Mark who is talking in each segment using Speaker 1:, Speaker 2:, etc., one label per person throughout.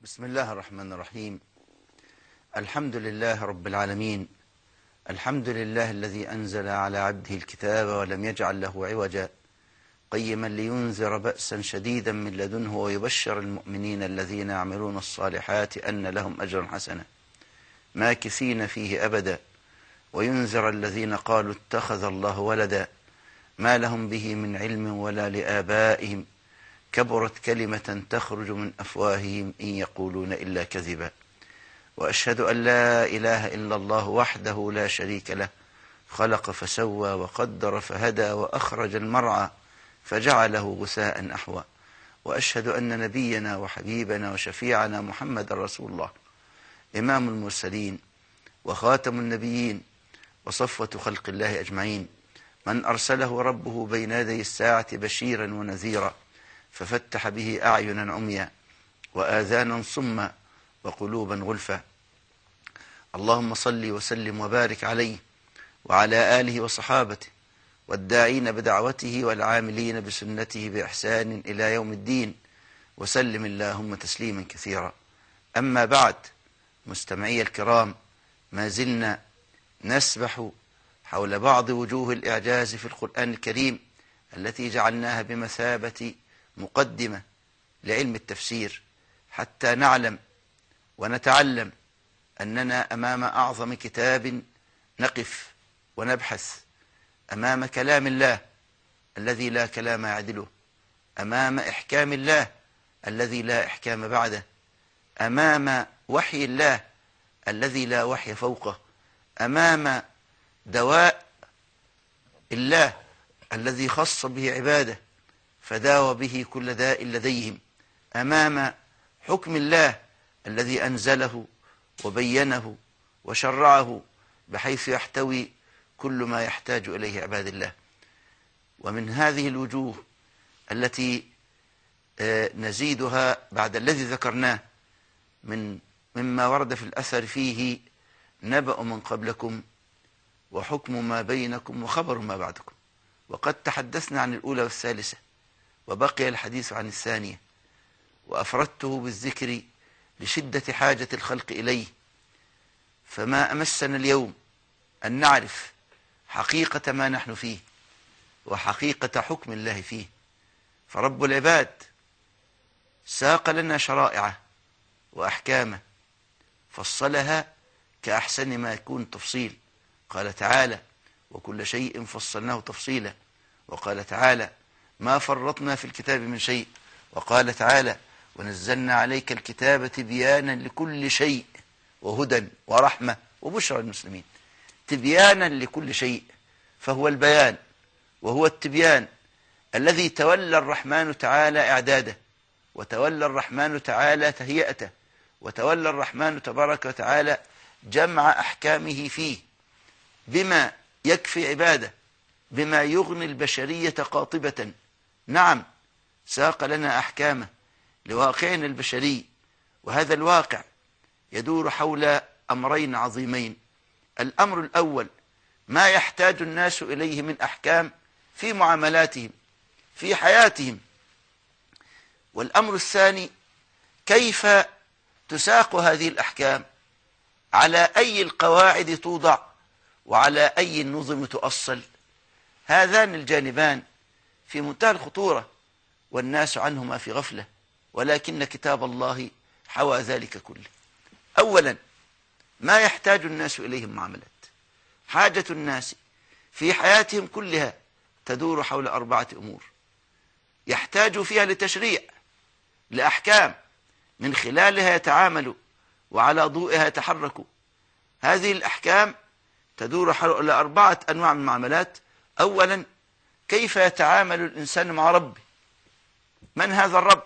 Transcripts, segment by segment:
Speaker 1: بسم الله الرحمن الرحيم. الحمد لله رب العالمين. الحمد لله الذي أنزل على عبده الكتاب ولم يجعل له عوجا، قيما لينذر بأسا شديدا من لدنه ويبشر المؤمنين الذين يعملون الصالحات أن لهم أجرا حسنا ماكثين فيه أبدا، وينذر الذين قالوا اتخذ الله ولدا ما لهم به من علم ولا لآبائهم، كبرت كلمة تخرج من أفواههم إن يقولون إلا كذبا. وأشهد أن لا إله إلا الله وحده لا شريك له، خلق فسوى وقدر فهدى وأخرج المرعى فجعله غثاء أحوى. وأشهد أن نبينا وحبيبنا وشفيعنا محمد رسول الله، إمام المرسلين وخاتم النبيين وصفوة خلق الله أجمعين، من أرسله ربه بين يدي الساعة بشيرا ونذيرا، ففتح به أعينا عميا وآذانا صما وقلوبا غلفا. اللهم صل وسلم وبارك عليه وعلى آله وصحابته والداعين بدعوته والعاملين بسنته بإحسان إلى يوم الدين، وسلم اللهم تسليما كثيرا. أما بعد، مستمعي الكرام، ما زلنا نسبح حول بعض وجوه الإعجاز في القرآن الكريم التي جعلناها بمثابة مقدمة لعلم التفسير، حتى نعلم ونتعلم أننا أمام أعظم كتاب نقف ونبحث، أمام كلام الله الذي لا كلام يعدله، أمام إحكام الله الذي لا إحكام بعده، أمام وحي الله الذي لا وحي فوقه، أمام دواء الله الذي خص به عباده فداوى به كل داء لديهم، أمام حكم الله الذي أنزله وبينه وشرعه بحيث يحتوي كل ما يحتاج إليه عباد الله. ومن هذه الوجوه التي نزيدها بعد الذي ذكرناه مما ورد في الأثر فيه نبأ من قبلكم وحكم ما بينكم وخبر ما بعدكم، وقد تحدثنا عن الأولى والثالثة وبقي الحديث عن الثانية، وأفردته بالذكر لشدة حاجة الخلق إليه. فما أمسنا اليوم أن نعرف حقيقة ما نحن فيه وحقيقة حكم الله فيه. فرب العباد ساق لنا شرائعه وأحكامه، فصلها كأحسن ما يكون تفصيل. قال تعالى: وكل شيء فصلناه تفصيلا. وقال تعالى: ما فرطنا في الكتاب من شيء. وقال تعالى: ونزلنا عليك الكتاب تبيانا لكل شيء وهدى ورحمة وبشرى للمسلمين. تبيانا لكل شيء، فهو البيان وهو التبيان الذي تولى الرحمن تعالى إعداده، وتولى الرحمن تعالى تهيئته، وتولى الرحمن تبارك وتعالى جمع أحكامه فيه بما يكفي عباده، بما يغني البشرية قاطبة. نعم، ساق لنا أحكامه لواقعنا البشري، وهذا الواقع يدور حول أمرين عظيمين. الأمر الأول ما يحتاج الناس إليه من أحكام في معاملاتهم في حياتهم، والأمر الثاني كيف تساق هذه الأحكام، على أي القواعد توضع وعلى أي النظم تؤصل. هذان الجانبان في منتهى الخطورة والناس عنهما في غفلة، ولكن كتاب الله حوى ذلك كله. أولا، ما يحتاج الناس إليه المعاملات. حاجة الناس في حياتهم كلها تدور حول 4 أمور يحتاج فيها لتشريع، لأحكام من خلالها يتعاملوا وعلى ضوئها يتحركوا. هذه الأحكام تدور حول 4 أنواع من المعاملات. أولا، كيف يتعامل الإنسان مع ربه. من هذا الرب؟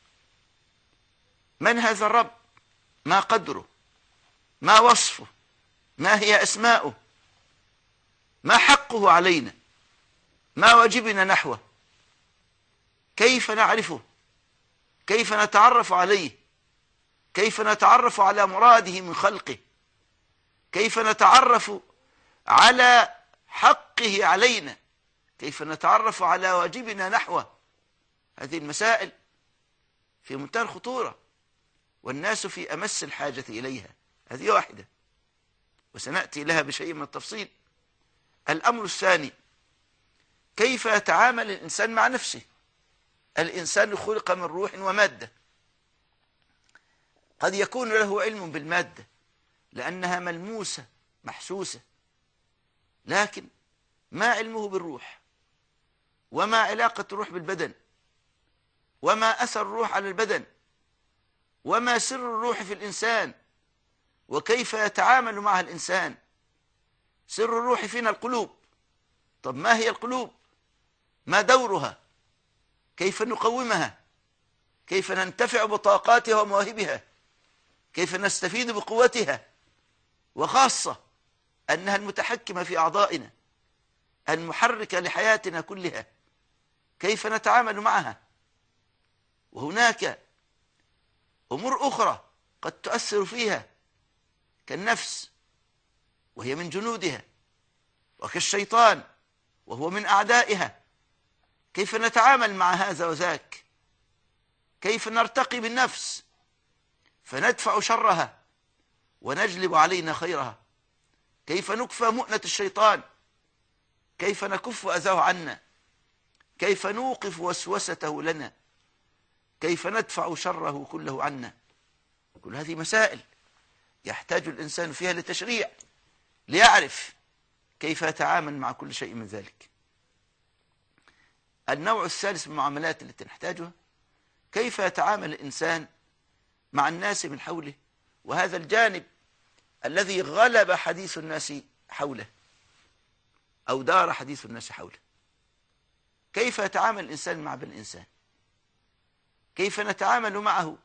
Speaker 1: من هذا الرب؟ ما قدره؟ ما وصفه؟ ما هي أسماؤه؟ ما حقه علينا؟ ما واجبنا نحوه؟ كيف نعرفه؟ كيف نتعرف عليه؟ كيف نتعرف على مراده من خلقه؟ كيف نتعرف على حقه علينا؟ كيف نتعرف على واجبنا نحوه؟ هذه المسائل في منتهى الخطورة، والناس في أمس الحاجة إليها. هذه واحدة وسنأتي لها بشيء من التفصيل. الأمر الثاني، كيف يتعامل الإنسان مع نفسه؟ الإنسان خلق من روح ومادة. قد يكون له علم بالمادة لأنها ملموسة محسوسة، لكن ما علمه بالروح؟ وما علاقة الروح بالبدن؟ وما أثر الروح على البدن؟ وما سر الروح في الإنسان؟ وكيف يتعامل معها الإنسان؟ سر الروح فينا القلوب. طب ما هي القلوب؟ ما دورها؟ كيف نقومها؟ كيف ننتفع بطاقاتها ومواهبها؟ كيف نستفيد بقوتها؟ وخاصة أنها المتحكمة في أعضائنا، المحركة لحياتنا كلها. كيف نتعامل معها؟ وهناك أمور أخرى قد تؤثر فيها كالنفس وهي من جنودها، وكالشيطان وهو من أعدائها. كيف نتعامل مع هذا وذاك؟ كيف نرتقي بالنفس فندفع شرها ونجلب علينا خيرها؟ كيف نكفى مؤنة الشيطان؟ كيف نكف أذاه عنا؟ كيف نوقف وسوسته لنا؟ كيف ندفع شره كله عنا؟ كل هذه مسائل يحتاج الإنسان فيها لتشريع ليعرف كيف يتعامل مع كل شيء من ذلك. النوع الثالث من المعاملات التي نحتاجها، كيف يتعامل الإنسان مع الناس من حوله، وهذا الجانب الذي غلب حديث الناس حوله أو دار حديث الناس حوله. كيف يتعامل الإنسان مع بني الإنسان؟ كيف نتعامل معه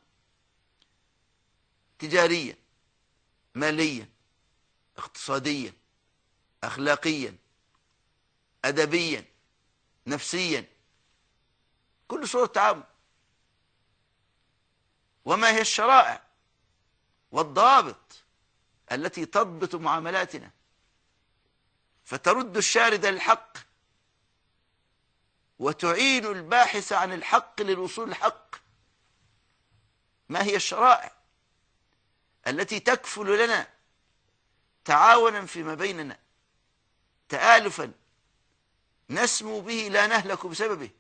Speaker 1: تجاريا، ماليا، اقتصاديا، أخلاقيا، أدبيا، نفسيا، كل صورة تعامل. وما هي الشرائع والضوابط التي تضبط معاملاتنا فترد الشارد للحق وتعين الباحث عن الحق للوصول للحق؟ ما هي الشرائع التي تكفل لنا تعاونا فيما بيننا، تآلفا نسمو به لا نهلك بسببه؟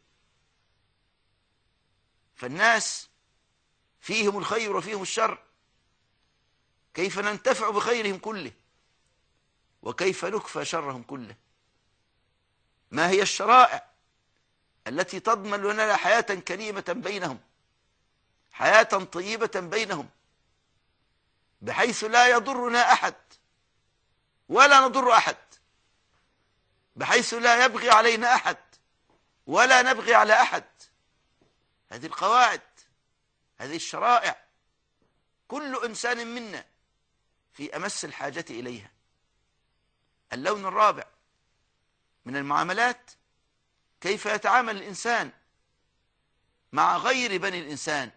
Speaker 1: فالناس فيهم الخير وفيهم الشر، كيف ننتفع بخيرهم كله وكيف نكفى شرهم كله؟ ما هي الشرائع التي تضمن لنا حياة كريمة بينهم، حياة طيبة بينهم، بحيث لا يضرنا أحد ولا نضر أحد، بحيث لا يبغي علينا أحد ولا نبغي على أحد؟ هذه القواعد، هذه الشرائع، كل إنسان منا في أمس الحاجة إليها. اللون الرابع من المعاملات، كيف يتعامل الإنسان مع غير بني الإنسان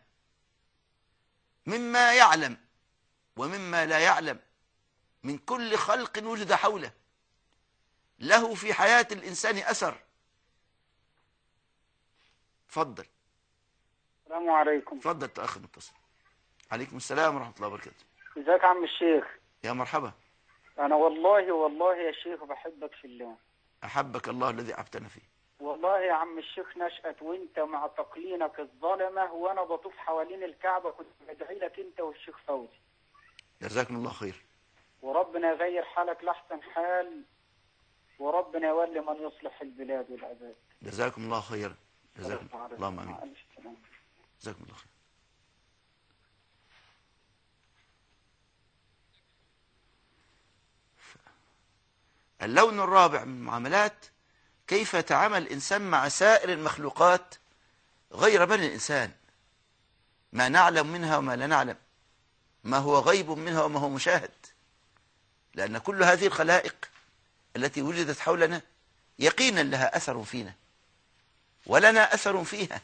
Speaker 1: مما يعلم ومما لا يعلم من كل خلق وجد حوله له في حياة الإنسان أثر. تفضل.
Speaker 2: السلام عليكم.
Speaker 1: تفضل أخ متصل. عليكم السلام ورحمة الله وبركاته.
Speaker 2: ازيك يا عم الشيخ؟
Speaker 1: يا مرحبا.
Speaker 2: انا والله يا شيخ بحبك في الله.
Speaker 1: أحبك الله الذي أحببتنا فيه.
Speaker 2: والله يا عم الشيخ نشأت وانت مع تقلينك الظلمة وانا بطوف حوالين الكعبة كنت بدعي لك انت والشيخ فوزي.
Speaker 1: جزاكم الله خير.
Speaker 2: وربنا يغير حالك لأحسن حال، وربنا يولي من يصلح البلاد والعباد.
Speaker 1: جزاكم الله خير. جزاكم اللهم امين. جزاكم الله خير. اللون الرابع من المعاملات، كيف يتعامل الإنسان مع سائر المخلوقات غير بني الإنسان، ما نعلم منها وما لا نعلم، ما هو غيب منها وما هو مشاهد. لأن كل هذه الخلائق التي وجدت حولنا يقينا لها أثر فينا ولنا أثر فيها،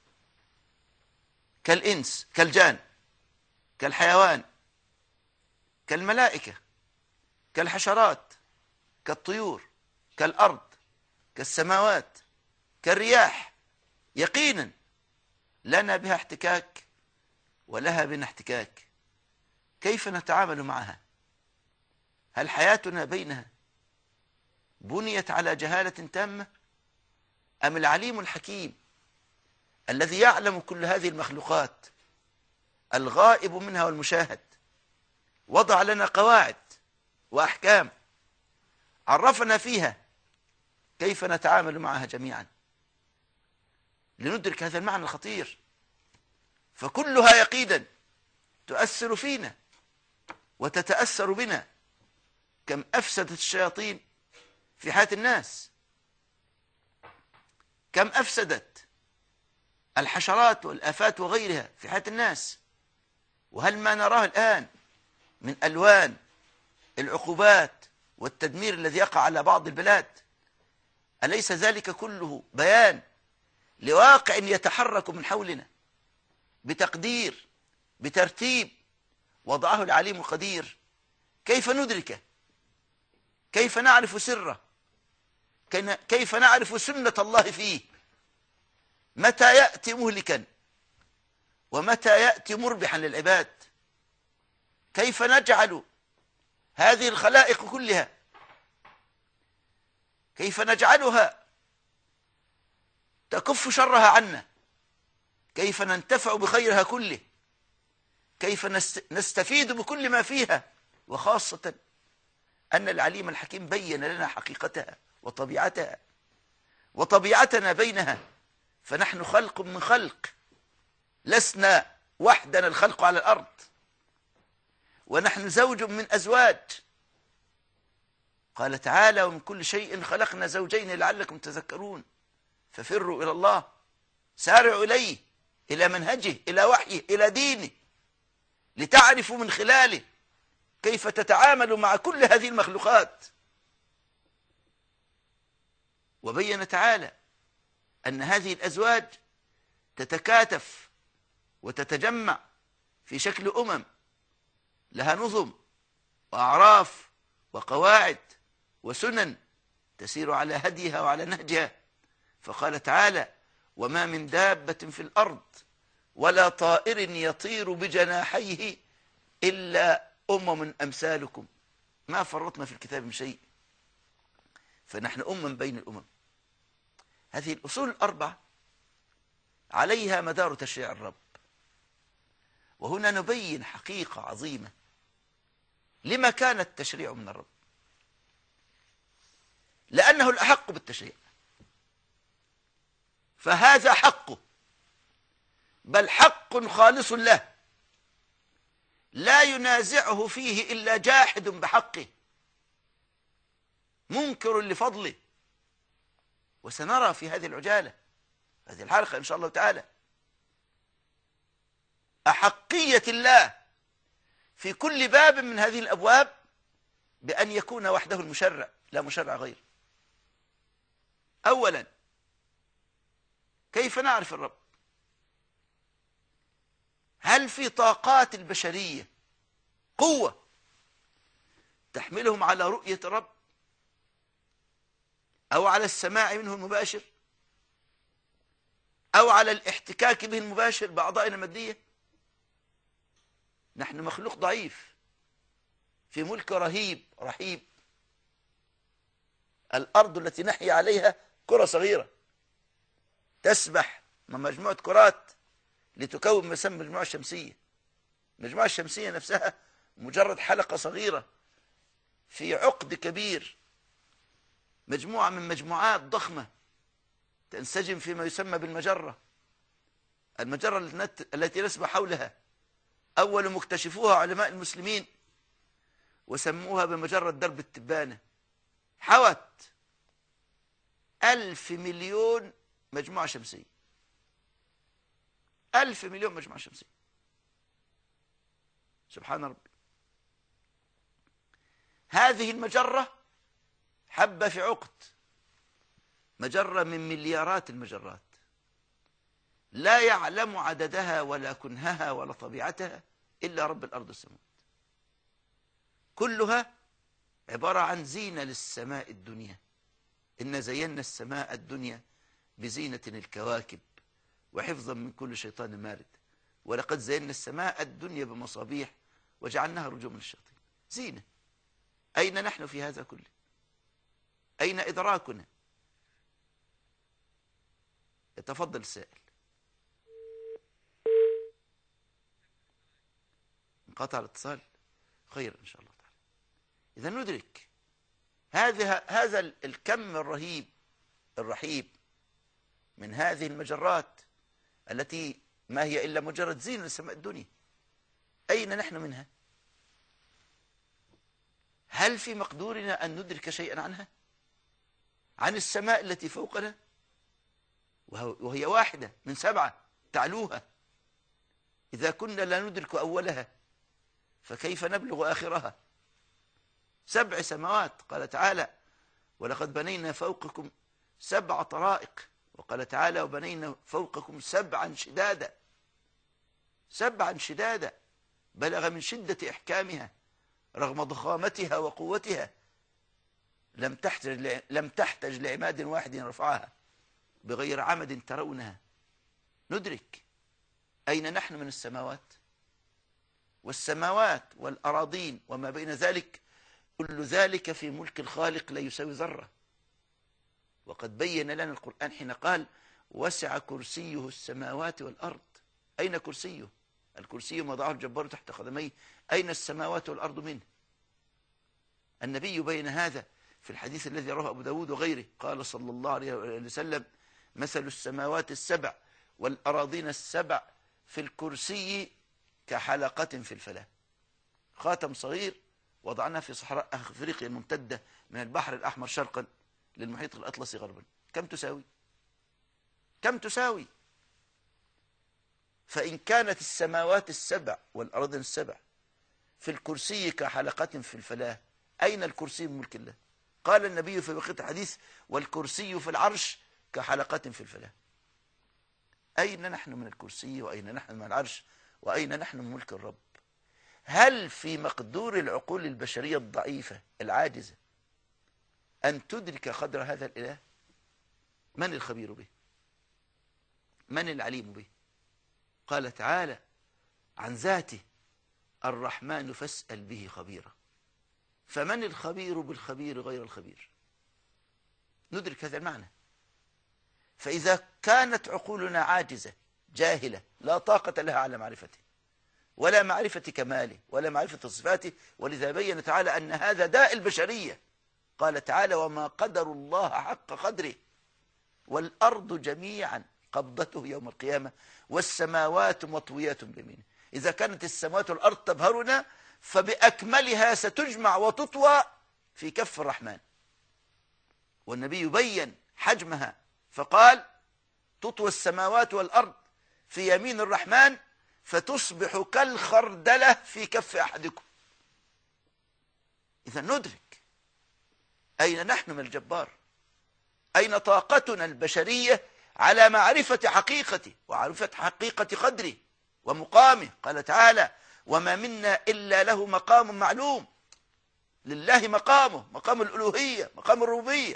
Speaker 1: كالإنس، كالجان، كالحيوان، كالملائكة، كالحشرات، كالطيور، كالأرض، كالسماوات، كالرياح، يقينا لنا بها احتكاك ولها بنا احتكاك، كيف نتعامل معها؟ هل حياتنا بينها بنيت على جهالة تامة، أم العليم الحكيم الذي يعلم كل هذه المخلوقات الغائب منها والمشاهد وضع لنا قواعد وأحكام عرفنا فيها كيف نتعامل معها جميعا لندرك هذا المعنى الخطير؟ فكلها يقينا تؤثر فينا وتتأثر بنا. كم أفسدت الشياطين في حياة الناس، كم أفسدت الحشرات والآفات وغيرها في حياة الناس. وهل ما نراه الآن من ألوان العقوبات والتدمير الذي يقع على بعض البلاد أليس ذلك كله بيان لواقع يتحرك من حولنا بتقدير بترتيب وضعه العليم القدير؟ كيف ندركه؟ كيف نعرف سره؟ كيف نعرف سنة الله فيه؟ متى يأتي مهلكا ومتى يأتي مربحا للعباد؟ كيف نجعل هذه الخلائق كلها، كيف نجعلها تكف شرها عنا؟ كيف ننتفع بخيرها كله؟ كيف نستفيد بكل ما فيها؟ وخاصة أن العليم الحكيم بين لنا حقيقتها وطبيعتها وطبيعتنا بينها. فنحن خلق من خلق، لسنا وحدنا الخلق على الأرض، ونحن زوج من أزواج. قال تعالى: ومن كل شيء خلقنا زوجين لعلكم تذكرون. ففروا إلى الله، سارعوا إليه، إلى منهجه، إلى وحيه، إلى دينه، لتعرفوا من خلاله كيف تتعامل مع كل هذه المخلوقات. وبين تعالى أن هذه الأزواج تتكاتف وتتجمع في شكل أمم لها نظم وأعراف وقواعد وسنن تسير على هديها وعلى نهجها. فقال تعالى: وما من دابة في الأرض ولا طائر يطير بجناحيه إلا أمم أمثالكم ما فرطنا في الكتاب من شيء. فنحن أمم بين الأمم. هذه الأصول الأربعة عليها مدار تشريع الرب. وهنا نبين حقيقة عظيمة لما كان التشريع من الرب، لأنه الأحق بالتشريع، فهذا حقه، بل حق خالص له لا ينازعه فيه إلا جاحد بحقه منكر لفضله. وسنرى في هذه العجالة، هذه الحلقة إن شاء الله تعالى، أحقية الله في كل باب من هذه الأبواب بأن يكون وحده المشرع لا مشرع غير. أولا، كيف نعرف الرب؟ هل في طاقات البشرية قوة تحملهم على رؤية الرب أو على السماع منه المباشر أو على الاحتكاك به المباشر بأعضائنا المادية؟ نحن مخلوق ضعيف في ملك رهيب رحيب. الأرض التي نحيا عليها كرة صغيرة تسبح من مجموعة كرات لتكون ما يسمى المجموعة الشمسية. المجموعة الشمسية نفسها مجرد حلقة صغيرة في عقد كبير، مجموعة من مجموعات ضخمة تنسجم فيما يسمى بالمجرة. المجرة التي نسبح حولها أول مكتشفوها علماء المسلمين وسموها بمجرة درب التبانة. حوت 1000 مليون مجموعة شمسية، 1000 مليون مجموعة شمسية. سبحان ربي. هذه المجرة حبة في عقد، مجرة من مليارات المجرات، لا يعلم عددها ولا كنهها ولا طبيعتها إلا رب الأرض والسماوات. كلها عبارة عن زينة للسماء الدنيا. إن زينا السماء الدنيا بزينة الكواكب وحفظا من كل شيطان مارد. ولقد زينا السماء الدنيا بمصابيح وجعلناها رجوما للشياطين. زينة. أين نحن في هذا كله؟ أين إدراكنا؟ يتفضل السائل. انقطع الاتصال، خير إن شاء الله تعالى. إذا ندرك هذا الكم الرهيب من هذه المجرات التي ما هي إلا مجرد زين لسماء الدنيا. أين نحن منها؟ هل في مقدورنا أن ندرك شيئا عنها؟ عن السماء التي فوقنا، وهي واحدة من 7 تعلوها. إذا كنا لا ندرك أولها فكيف نبلغ آخرها؟ 7 سماوات. قال تعالى: ولقد بنينا فوقكم 7 طرائق. وقال تعالى: وبنينا فوقكم 7 شدادا. 7 شدادا بلغ من شدة إحكامها رغم ضخامتها وقوتها، لم تحتج لعماد واحد رفعها بغير عمد ترونها. ندرك أين نحن من السماوات، والسماوات والأراضين وما بين ذلك، كل ذلك في ملك الخالق لا يساوي ذرة. وقد بين لنا القرآن حين قال: وسع كرسيه السماوات والأرض. أين كرسيه؟ الكرسي وضعه الجبار تحت قدميه. أين السماوات والأرض منه؟ النبي بين هذا في الحديث الذي رواه أبو داود وغيره. قال صلى الله عليه وسلم: مثل السماوات ال7 والأراضين ال7 في الكرسي كحلقة في الفلاة. خاتم صغير وضعناه في صحراء أفريقيا الممتدة من البحر الأحمر شرقا للمحيط الأطلسي غربا. كم تساوي؟ كم تساوي؟ فإن كانت السماوات ال7 والأراضين ال7 في الكرسي كحلقة في الفلاة، أين الكرسي من ملك الله؟ قال النبي في بقية الحديث: والكرسي في العرش كحلقة في الفلاة. أين نحن من الكرسي، وأين نحن من العرش، وأين نحن من ملك الرب؟ هل في مقدور العقول البشرية الضعيفة العاجزة أن تدرك قدر هذا الإله؟ من الخبير به؟ من العليم به؟ قال تعالى عن ذاته: الرحمن فاسأل به خبيرا. فمن الخبير بالخبير غير الخبير؟ ندرك هذا المعنى. فإذا كانت عقولنا عاجزة جاهلة لا طاقة لها على معرفته، ولا معرفة كماله، ولا معرفة صفاته، ولذا بين تعالى أن هذا داء البشرية. قال تعالى: وما قدر الله حق قدره والأرض جميعا قبضته يوم القيامة والسماوات مطويات بيمينه. إذا كانت السماوات والأرض تبهرنا، فبأكملها ستجمع وتطوى في كف الرحمن. والنبي يبين حجمها فقال: تطوى السماوات والأرض في يمين الرحمن فتصبح كالخردلة في كف أحدكم. إذا ندرك أين نحن من الجبار، أين طاقتنا البشرية على معرفة حقيقته ومعرفة حقيقة قدره ومقامه. قال تعالى: وما منا إلا له مقام معلوم. لله مقامه، مقام الألوهية، مقام الربوبية،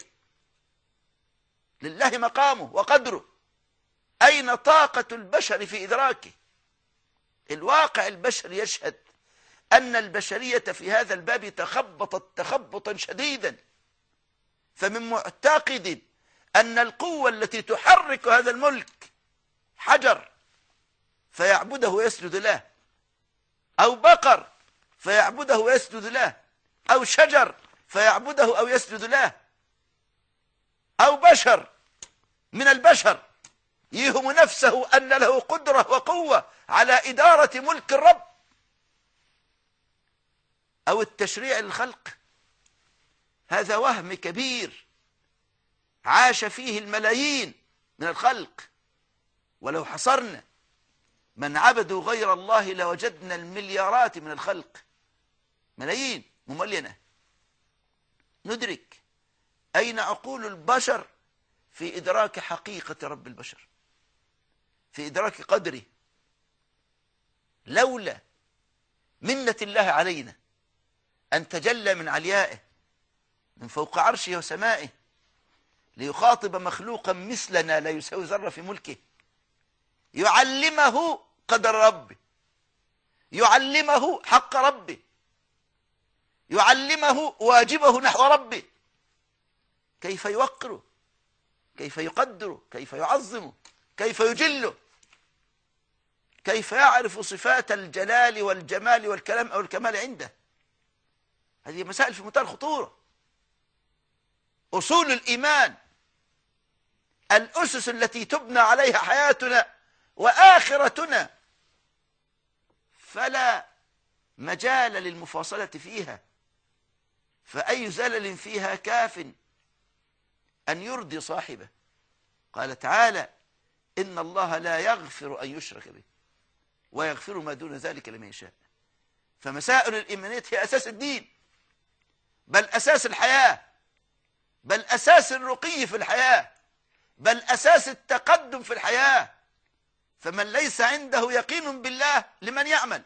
Speaker 1: لله مقامه وقدره. أين طاقة البشر في إدراكه؟ الواقع البشري يشهد أن البشرية في هذا الباب تخبطت تخبطا شديدا. فمن معتقد أن القوة التي تحرك هذا الملك حجر فيعبده ويسجد له، أو بقر فيعبده ويسجد له، أو شجر فيعبده أو يسجد له، أو بشر من البشر يهم نفسه أن له قدرة وقوة على إدارة ملك الرب، أو التشريع للخلق. هذا وهم كبير عاش فيه الملايين من الخلق. ولو حصرنا من عبدوا غير الله لوجدنا المليارات من الخلق، ملايين مملينة. ندرك أين عقول البشر في إدراك حقيقة رب البشر، في إدراك قدره. لولا منة الله علينا أن تجلى من عليائه من فوق عرشه وسمائه ليخاطب مخلوقا مثلنا لا يساوي ذرة في ملكه، يعلمه قدر ربه، يعلمه حق ربه، يعلمه واجبه نحو ربه، كيف يوقره، كيف يقدره، كيف يعظمه، كيف يجله، كيف يعرف صفات الجلال والجمال والكلام أو الكمال عنده. هذه مسائل في منتهى الخطورة. أصول الإيمان، الأسس التي تبنى عليها حياتنا وآخرتنا، فلا مجال للمفاصلة فيها، فأي زلل فيها كاف أن يرضي صاحبه. قال تعالى: إن الله لا يغفر أن يشرك به ويغفر ما دون ذلك لمن يشاء. فمسائل الإيمانيات هي أساس الدين، بل أساس الحياة، بل أساس الرقي في الحياة، بل أساس التقدم في الحياة. فمن ليس عنده يقين بالله لمن يعمل؟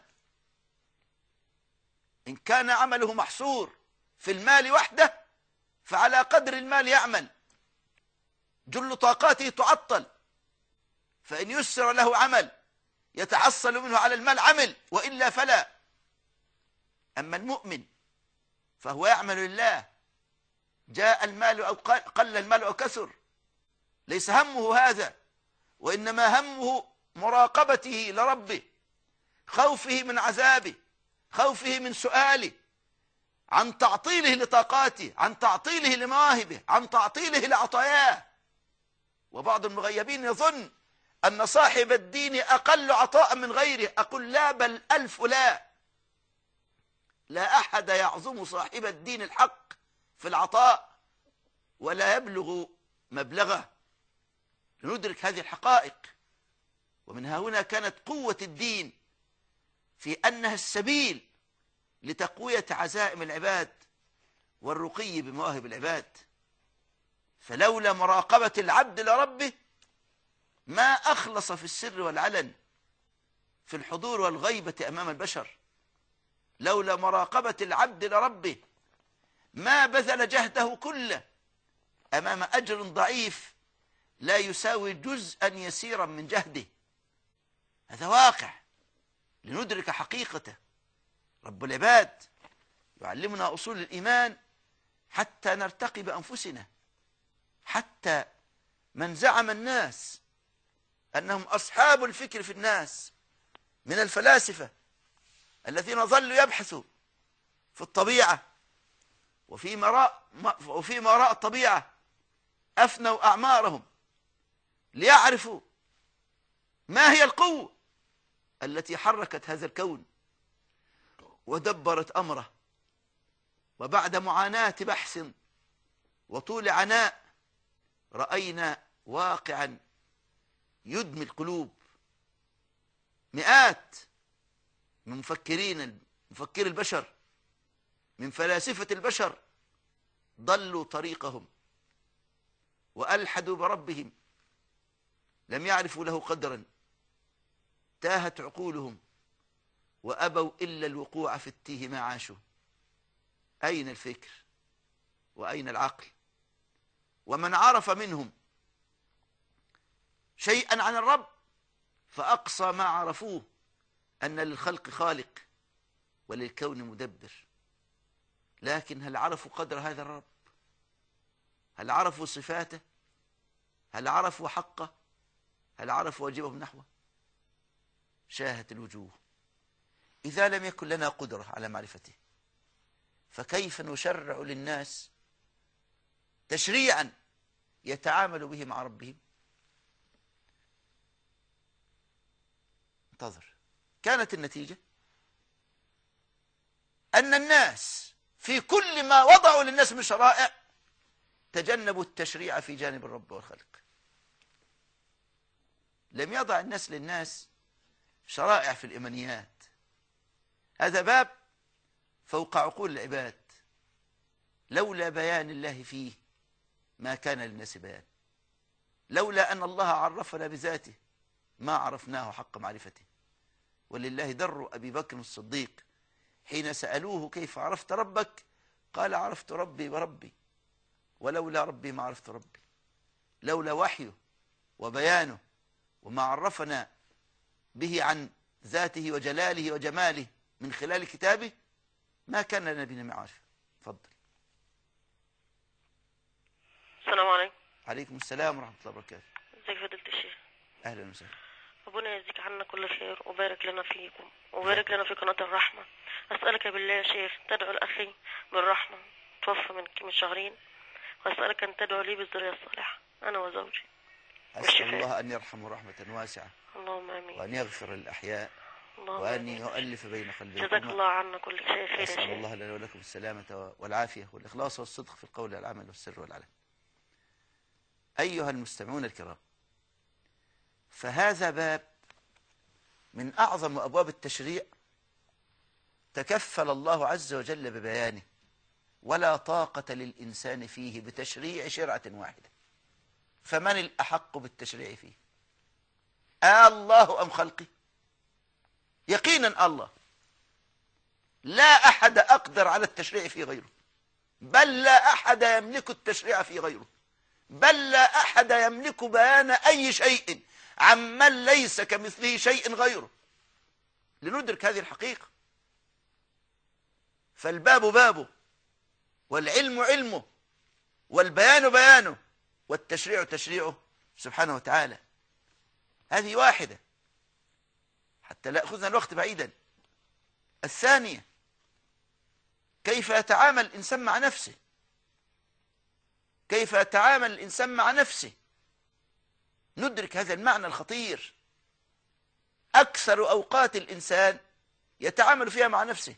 Speaker 1: إن كان عمله محصور في المال وحده فعلى قدر المال يعمل، جل طاقاته تعطل، فإن يسر له عمل يتحصل منه على المال عمل، وإلا فلا. أما المؤمن فهو يعمل لله، جاء المال أو قل المال أو كثر، ليس همه هذا، وإنما همه مراقبته لربه، خوفه من عذابه، خوفه من سؤاله، عن تعطيله لطاقاته، عن تعطيله لمواهبه، عن تعطيله لعطاياه. وبعض المغيبين يظن أن صاحب الدين أقل عطاء من غيره. أقول لا، بل ألف لا. لا أحد يعظم صاحب الدين الحق في العطاء ولا يبلغ مبلغه. لندرك هذه الحقائق. ومن هنا كانت قوة الدين في أنها السبيل لتقوية عزائم العباد والرقي بمواهب العباد. فلولا مراقبة العبد لربه ما أخلص في السر والعلن، في الحضور والغيبة أمام البشر. لولا مراقبة العبد لربه ما بذل جهده كله أمام أجر ضعيف لا يساوي جزءا يسيرا من جهده. هذا واقع لندرك حقيقته. رب العباد يعلمنا أصول الإيمان حتى نرتقي بأنفسنا، حتى من زعم الناس أنهم أصحاب الفكر في الناس من الفلاسفة الذين ظلوا يبحثوا في الطبيعة وفي ما وراء الطبيعة، أفنوا أعمارهم ليعرفوا ما هي القوة التي حركت هذا الكون ودبرت أمره. وبعد معاناة بحث وطول عناء رأينا واقعا يدمي القلوب. مئات من مفكري البشر، من فلاسفة البشر، ضلوا طريقهم وألحدوا بربهم، لم يعرفوا له قدرا، تاهت عقولهم وأبوا إلا الوقوع في التيه ما عاشوا. أين الفكر وأين العقل؟ ومن عرف منهم شيئا عن الرب فأقصى ما عرفوه أن للخلق خالق وللكون مدبر. لكن هل عرفوا قدر هذا الرب؟ هل عرفوا صفاته؟ هل عرفوا حقه؟ هل عرفوا واجبهم نحوه؟ شاهت الوجوه. إذا لم يكن لنا قدرة على معرفته فكيف نشرع للناس تشريعا يتعامل به مع ربهم؟ انتظر. كانت النتيجة أن الناس في كل ما وضعوا للناس من شرائع تجنبوا التشريع في جانب الرب والخلق. لم يضع الناس للناس شرائع في الإيمانيات. هذا باب فوق عقول العباد، لولا بيان الله فيه ما كان للناس بيان. لولا أن الله عرفنا بذاته ما عرفناه حق معرفته. ولله در أبي بكر الصديق حين سألوه كيف عرفت ربك قال عرفت ربي وربي، ولولا ربي ما عرفت ربي. لولا وحيه وبيانه وما عرفنا به عن ذاته وجلاله وجماله من خلال كتابه ما كان لنا به معرفة. تفضل.
Speaker 3: السلام عليكم.
Speaker 1: عليكم السلام ورحمة الله وبركاته.
Speaker 3: ازيك فضيلة الشيخ؟
Speaker 1: أهلا وسهلا.
Speaker 3: ربنا يجزيك عنا كل خير وبارك لنا فيكم وبارك لنا في قناة الرحمة. أسألك بالله يا شيخ تدعو لأخي بالرحمة توفى من شهرين، وأسألك أن تدعو لي بالذرية الصالحة أنا وزوجي.
Speaker 1: أسأل الله أن يرحمه رحمة واسعة،
Speaker 3: اللهم آمين،
Speaker 1: وأن يغفر الأحياء، وأن يؤلف بين قلبيكم.
Speaker 3: جزاك الله عنا كل خير.
Speaker 1: أسأل الله لنا ولكم السلامة والعافية والإخلاص والصدق في القول والعمل والسر والعلن. أيها المستمعون الكرام، فهذا باب من أعظم أبواب التشريع تكفل الله عز وجل ببيانه، ولا طاقة للإنسان فيه بتشريع شرعة واحدة. فمن الأحق بالتشريع فيه؟ الله أم خلقه؟ يقينا الله. لا أحد أقدر على التشريع في غيره، بل لا أحد يملك التشريع في غيره، بل لا أحد يملك بيان أي شيء عمن ليس كمثله شيء غيره، لندرك هذه الحقيقة. فالباب بابه، والعلم علمه، والبيان بيانه، والتشريع تشريعه سبحانه وتعالى. هذه واحدة حتى لا يأخذنا الوقت بعيدا. الثانية، كيف يتعامل الإنسان مع نفسه، كيف يتعامل الإنسان مع نفسه. ندرك هذا المعنى الخطير. أكثر أوقات الإنسان يتعامل فيها مع نفسه،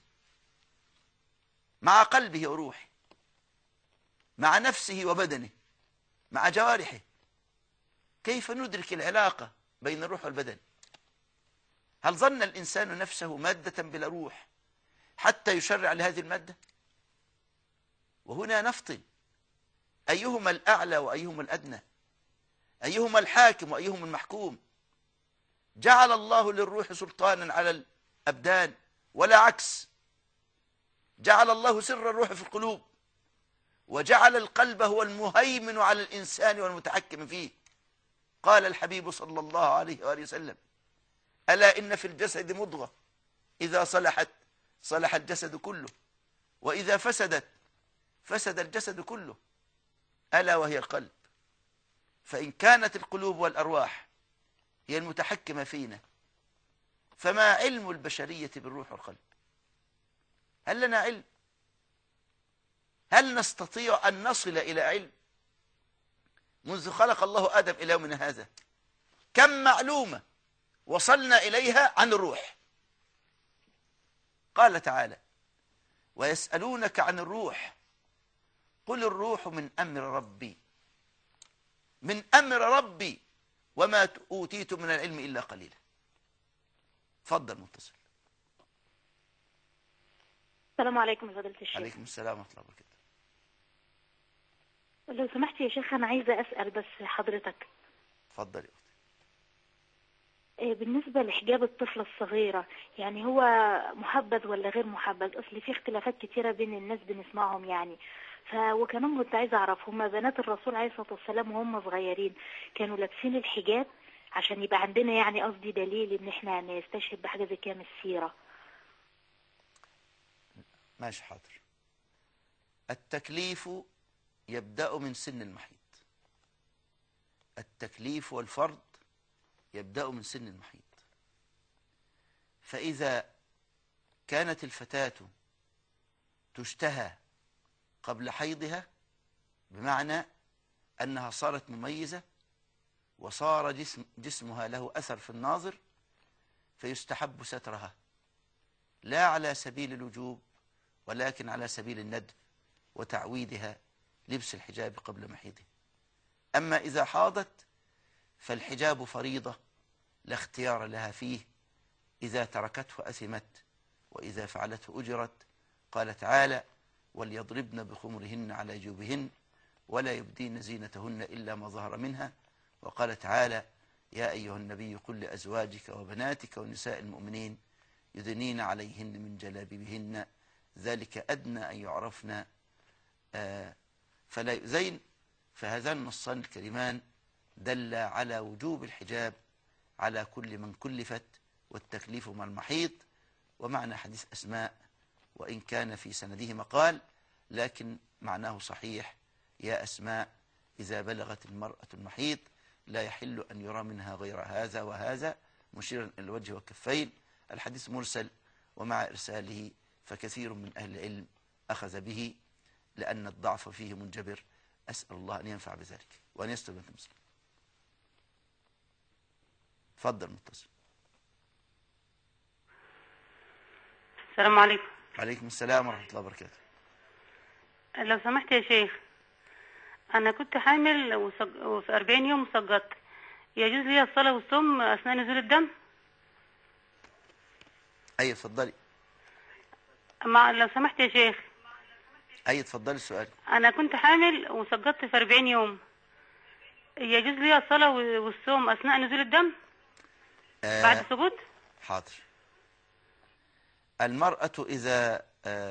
Speaker 1: مع قلبه وروحه، مع نفسه وبدنه، مع جوارحه. كيف ندرك العلاقة بين الروح والبدن؟ هل ظن الإنسان نفسه مادة بلا روح حتى يشرع لهذه المادة؟ وهنا نفطن، أيهما الأعلى وأيهما الأدنى؟ أيهما الحاكم وأيهما المحكوم؟ جعل الله للروح سلطانا على الأبدان ولا عكس. جعل الله سر الروح في القلوب، وجعل القلب هو المهيمن على الإنسان والمتحكم فيه. قال الحبيب صلى الله عليه وآله وسلم: ألا إن في الجسد مضغة إذا صلحت صلح الجسد كله، وإذا فسدت فسد الجسد كله، ألا وهي القلب. فإن كانت القلوب والأرواح هي المتحكمة فينا، فما علم البشرية بالروح والقلب؟ هل لنا علم؟ هل نستطيع أن نصل إلى علم؟ منذ خلق الله آدم إلى يومنا هذا كم معلومة وصلنا إليها عن الروح؟ قال تعالى: ويسألونك عن الروح قل الروح من أمر ربي، من أمر ربي وما أوتيت من العلم إلا قليلا. تفضل متصل.
Speaker 4: السلام عليكم يا فضيلة الشيخ.
Speaker 1: عليكم السلام ورحمة الله وبركاته.
Speaker 4: لو سمحت يا شيخ أنا عايزة أسأل بس حضرتك.
Speaker 1: تفضل يا أختي.
Speaker 4: بالنسبة لحجاب الطفلة الصغيرة، يعني هو محبذ ولا غير محبذ؟ أصل في اختلافات كتيرة بين الناس بنسمعهم يعني. وكمان كنت عايزة أعرف، هما بنات الرسول عليه الصلاة والسلام وهم صغيرين كانوا لابسين الحجاب عشان يبقى عندنا يعني قصدي دليل إن احنا نستشهد بحاجة زي كده من السيرة.
Speaker 1: ماشي حاضر. التكليف يبدأ من سن المحيض. التكليف والفرض يبدأ من سن المحيض. فإذا كانت الفتاة تشتهى قبل حيضها، بمعنى أنها صارت مميزة وصار جسمها له أثر في الناظر، فيستحب سترها، لا على سبيل الوجوب ولكن على سبيل الندب وتعويدها لبس الحجاب قبل محيضها. أما إذا حاضت فالحجاب فريضة لا اختيار لها فيه، إذا تركته أثمت وإذا فعلته أجرت. قال تعالى: وليضربن بخمرهن على جيوبهن ولا يبدين زينتهن إلا ما ظهر منها. وقال تعالى: يا أيها النبي قل لأزواجك وبناتك ونساء المؤمنين يدنين عليهن من جلابيبهن ذلك أدنى أن يعرفن فلا يؤذين. فهذان النصان الكريمان دل على وجوب الحجاب على كل من كلفت والتكليف مع المحيط. ومعنى حديث أسماء وإن كان في سنده مقال لكن معناه صحيح: يا أسماء إذا بلغت المرأة المحيط لا يحل أن يرى منها غير هذا وهذا، مشيرا إلى الوجه والكفين. الحديث مرسل، ومع إرساله فكثير من أهل العلم أخذ به لأن الضعف فيه منجبر. أسأل الله أن ينفع بذلك وأن يستر بنت مسلم. تفضل متصل.
Speaker 5: السلام عليكم.
Speaker 1: وعليكم السلام ورحمة الله وبركاته.
Speaker 5: لو سمحت يا شيخ، أنا كنت حامل وفي 40 يوم سقطت، يجوز لي الصلاة والصوم أثناء نزول الدم؟
Speaker 1: أي اتفضلي.
Speaker 5: لو سمحت يا شيخ.
Speaker 1: أي اتفضلي السؤال.
Speaker 5: أنا كنت حامل وسقطت في 40 يوم، يجوز لي الصلاة والصوم أثناء نزول الدم بعد السقوط؟
Speaker 1: حاضر. المرأة إذا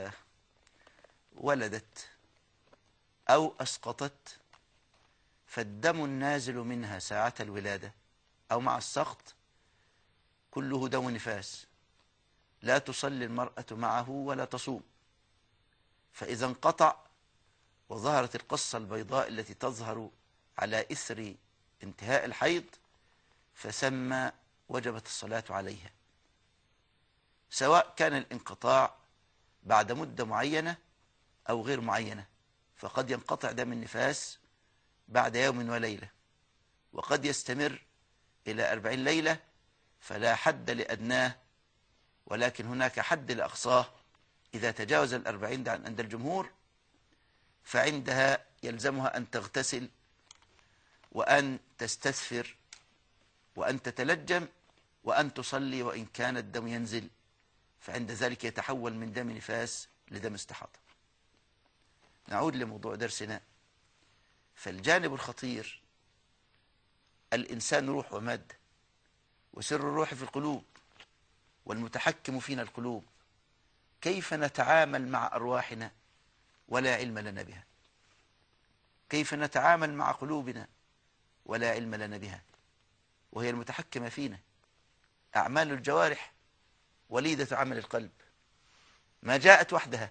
Speaker 1: ولدت أو أسقطت فالدم النازل منها ساعة الولادة أو مع السقط كله دم نفاس، لا تصلي المرأة معه ولا تصوم. فإذا انقطع وظهرت القصة البيضاء التي تظهر على إثر انتهاء الحيض فسمى وجبت الصلاة عليها، سواء كان الانقطاع بعد مدة معينة أو غير معينة. فقد ينقطع دم النفاس بعد يوم وليلة، وقد يستمر إلى 40 ليلة، فلا حد لأدناه، ولكن هناك حد لأقصاه. إذا تجاوز 40 عند الجمهور فعندها يلزمها أن تغتسل وأن تستثفر وأن تتلجم وأن تصلي وإن كان الدم ينزل، فعند ذلك يتحول من دم نفاس لدم استحاضة. نعود لموضوع درسنا. فالجانب الخطير، الإنسان روح ومادة، وسر الروح في القلوب، والمتحكم فينا القلوب. كيف نتعامل مع أرواحنا ولا علم لنا بها؟ كيف نتعامل مع قلوبنا ولا علم لنا بها؟ وهي المتحكمة فينا. أعمال الجوارح وليدة عمل القلب، ما جاءت وحدها،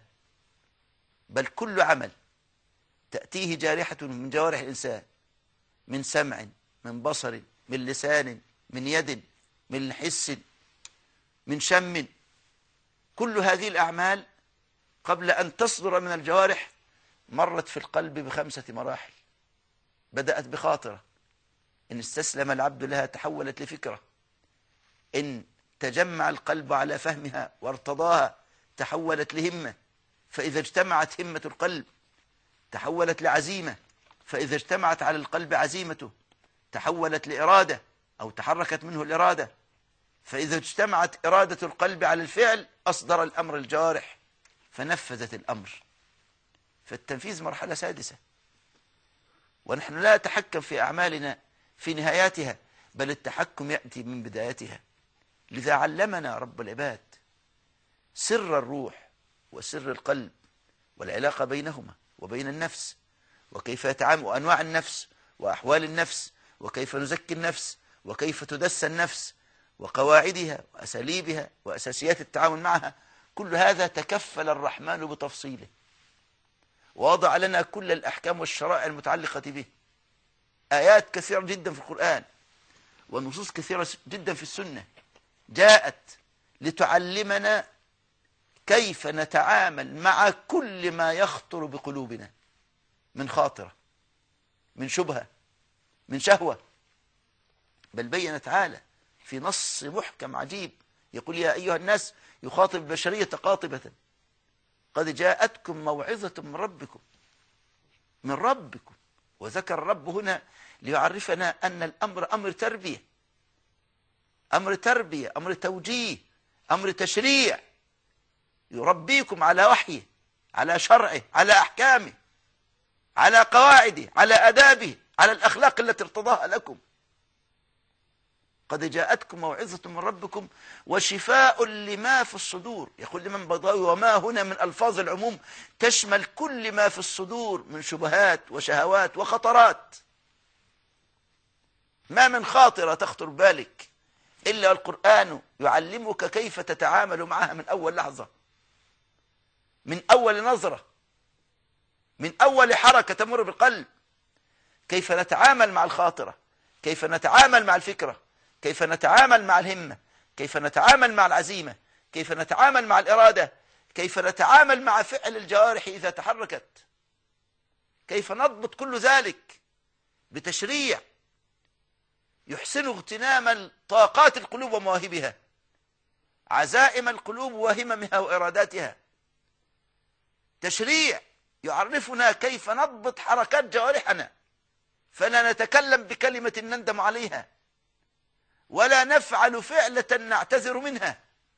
Speaker 1: بل كل عمل تأتيه جارحة من جوارح الإنسان، من سمع، من بصر، من لسان، من يد، من حس، من شم. كل هذه الأعمال قبل أن تصدر من الجوارح مرت في القلب ب5 مراحل. بدأت بخاطرة، إن استسلم العبد لها تحولت لفكرة، إن تجمع القلب على فهمها وارتضاها تحولت لهمة، فإذا اجتمعت همة القلب تحولت لعزيمة، فإذا اجتمعت على القلب عزيمته تحولت لإرادة أو تحركت منه الإرادة، فإذا اجتمعت إرادة القلب على الفعل أصدر الأمر الجارح فنفذت الأمر. فالتنفيذ مرحلة سادسة، ونحن لا نتحكم في أعمالنا في نهاياتها، بل التحكم يأتي من بدايتها. لذا علمنا رب العباد سر الروح وسر القلب والعلاقة بينهما وبين النفس، وكيف يتعامل، وأنواع النفس وأحوال النفس، وكيف نزكي النفس، وكيف تدس النفس، وقواعدها وأساليبها وأساسيات التعامل معها. كل هذا تكفل الرحمن بتفصيله، ووضع لنا كل الأحكام والشرائع المتعلقة به. آيات كثيرة جدا في القرآن ونصوص كثيرة جدا في السنة جاءت لتعلمنا كيف نتعامل مع كل ما يخطر بقلوبنا من خاطرة، من شبهة، من شهوة. بل بين تعالى في نص محكم عجيب يقول: يا أيها الناس، يخاطب البشرية قاطبة: قد جاءتكم موعظة من ربكم. وذكر الرب هنا ليعرفنا أن الأمر أمر تربية، أمر تربية، أمر توجيه، أمر تشريع، يربيكم على وحيه، على شرعه، على أحكامه، على قواعده، على أدابه، على الأخلاق التي ارتضاها لكم. قد جاءتكم موعظة من ربكم وشفاء لما في الصدور. يقول الإمام البيضاوي: وما هنا من ألفاظ العموم تشمل كل ما في الصدور من شبهات وشهوات وخطرات. ما من خاطرة تخطر بالك إلا القرآن يعلمك كيف تتعامل معها من أول لحظة، من أول نظرة، من أول حركة تمر بالقلب، كيف نتعامل مع الخاطرة، كيف نتعامل مع الفكرة، كيف نتعامل مع الهمة، كيف نتعامل مع العزيمة، كيف نتعامل مع الإرادة، كيف نتعامل مع فعل الجوارح إذا تحركت، كيف نضبط كل ذلك بتشريع يحسن اغتنام طاقات القلوب ومواهبها، عزائم القلوب وهممها وإراداتها. تشريع يعرفنا كيف نضبط حركات جوارحنا، فلا نتكلم بكلمة نندم عليها، ولا نفعل فعلة نعتذر منها.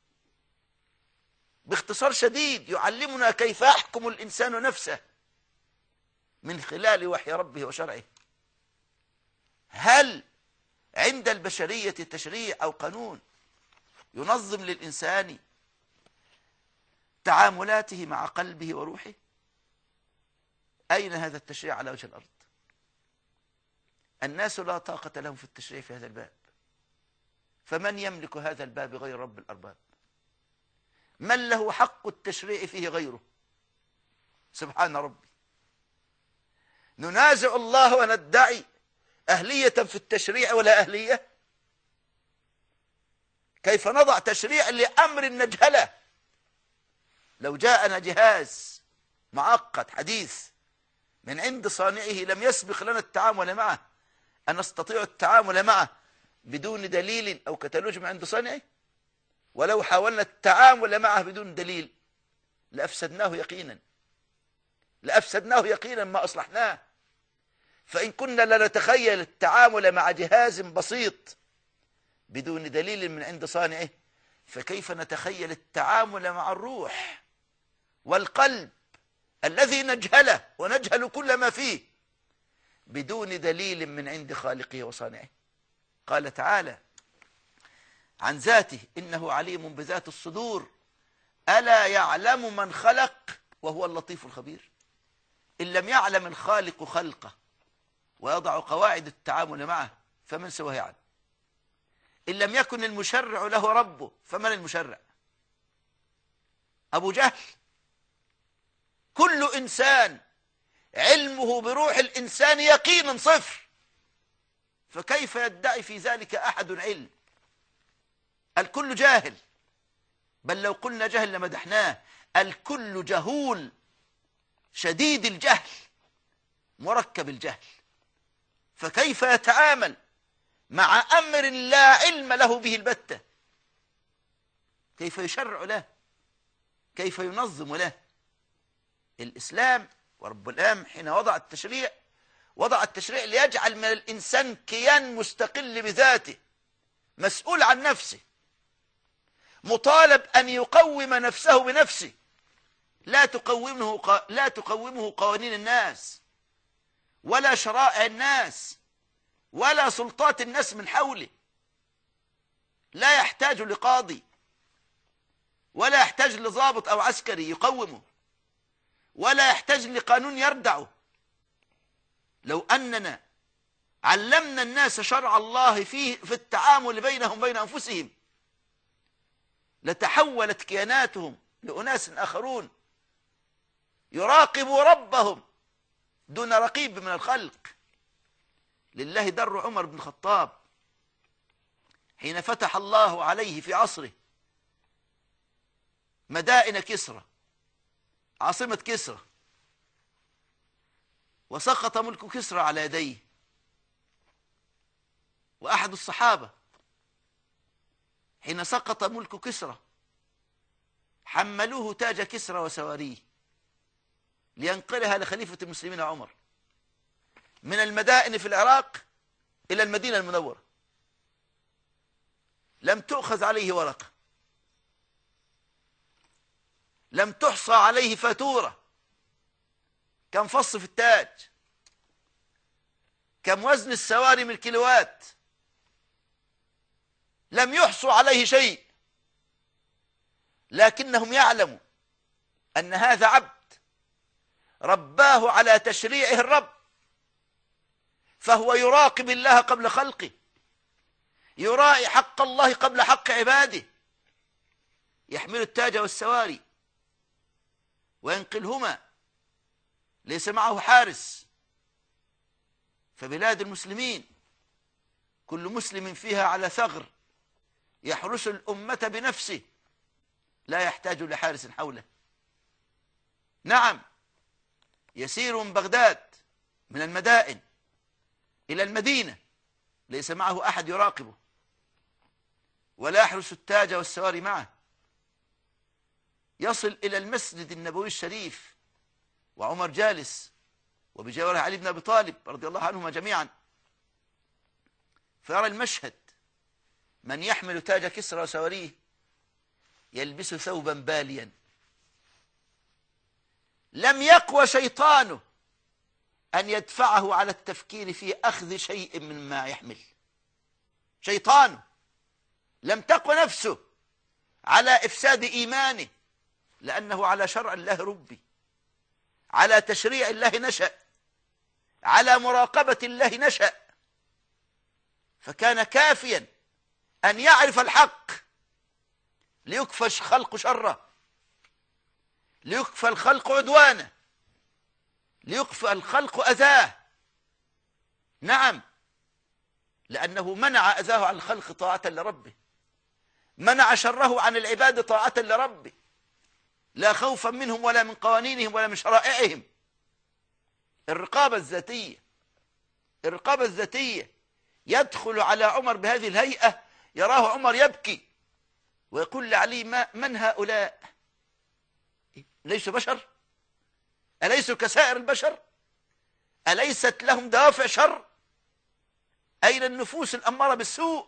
Speaker 1: باختصار شديد يعلمنا كيف يحكم الإنسان نفسه من خلال وحي ربه وشرعه. هل عند البشرية تشريع أو قانون ينظم للإنسان تعاملاته مع قلبه وروحه؟ أين هذا التشريع على وجه الأرض؟ الناس لا طاقة لهم في التشريع في هذا الباب، فمن يملك هذا الباب غير رب الأرباب؟ من له حق التشريع فيه غيره؟ سبحان ربي. ننازع الله وندعي أهلية في التشريع ولا أهلية؟ كيف نضع تشريع لأمر نجهله؟ لو جاءنا جهاز معقد حديث من عند صانعه لم يسبق لنا التعامل معه، أن نستطيع التعامل معه بدون دليل أو كتالوج من عند صانعه؟ ولو حاولنا التعامل معه بدون دليل لأفسدناه يقينا، لأفسدناه يقينا ما أصلحناه. فإن كنا لا نتخيل التعامل مع جهاز بسيط بدون دليل من عند صانعه، فكيف نتخيل التعامل مع الروح والقلب الذي نجهله ونجهل كل ما فيه بدون دليل من عند خالقه وصانعه؟ قال تعالى عن ذاته: إنه عليم بذات الصدور، ألا يعلم من خلق وهو اللطيف الخبير. إن لم يعلم الخالق خلقه ويضع قواعد التعامل معه فمن سواه يعلم. إن لم يكن المشرع له ربه فمن المشرع؟ أبو جهل. كل إنسان علمه بروح الإنسان يقينا صفر، فكيف يدعي في ذلك أحد علم؟ الكل جاهل، بل لو قلنا جهل لمدحناه. الكل جهول شديد الجهل مركب الجهل، فكيف يتعامل مع أمر لا علم له به البتة؟ كيف يشرع له؟ كيف ينظم له؟ الإسلام ورب العالمين حين وضع التشريع ليجعل من الإنسان كيان مستقل بذاته، مسؤول عن نفسه، مطالب أن يقوم نفسه بنفسه، لا تقومه قوانين الناس ولا شرائع الناس ولا سلطات الناس من حوله. لا يحتاج لقاضي ولا يحتاج لضابط أو عسكري يقومه ولا يحتاج لقانون يردعه. لو أننا علمنا الناس شرع الله في التعامل بينهم بين أنفسهم لتحولت كياناتهم لأناس آخرون يراقبوا ربهم دون رقيب من الخلق. لله در عمر بن الخطاب حين فتح الله عليه في عصره مدائن كسرى، عاصمة كسرى، وسقط ملك كسرى على يديه. وأحد الصحابة حين سقط ملك كسرى حملوه تاج كسرى وسواريه لينقلها لخليفة المسلمين عمر من المدائن في العراق إلى المدينة المنورة. لم تؤخذ عليه ورقة، لم تحصى عليه فاتورة، كم فص في التاج، كم وزن السواري من الكيلوات، لم يحصوا عليه شيء، لكنهم يعلموا أن هذا عبد رباه على تشريعه الرب، فهو يراقب الله قبل خلقه، يراعي حق الله قبل حق عباده، يحمل التاج والسواري وينقلهما، ليس معه حارس. فبلاد المسلمين كل مسلم فيها على ثغر يحرس الأمة بنفسه، لا يحتاج لحارس حوله. نعم، يسير من بغداد من المدائن إلى المدينة ليس معه أحد يراقبه ولا يحرس التاج والسواري معه، يصل إلى المسجد النبوي الشريف وعمر جالس وبجواره علي بن أبي طالب رضي الله عنهما جميعا، فيرى المشهد: من يحمل تاج كسرى وسواريه يلبس ثوبا باليا، لم يقوى شيطانه أن يدفعه على التفكير في أخذ شيء مما يحمل. شيطانه لم تقوى نفسه على إفساد إيمانه، لأنه على شرع الله ربي، على تشريع الله نشأ، على مراقبة الله نشأ، فكان كافيا أن يعرف الحق ليكفى الخلق شره، ليكفى الخلق عدوانه، ليكفى الخلق أذاه. نعم، لأنه منع أذاه عن الخلق طاعة لربه، منع شره عن العباد طاعة لربه، لا خوفا منهم ولا من قوانينهم ولا من شرائعهم. الرقابة الذاتية، الرقابة الذاتية. يدخل على عمر بهذه الهيئة، يراه عمر يبكي ويقول لعلي: من هؤلاء؟ ليسوا بشر؟ أليسوا كسائر البشر؟ أليست لهم دوافع شر؟ أين النفوس الأمارة بالسوء؟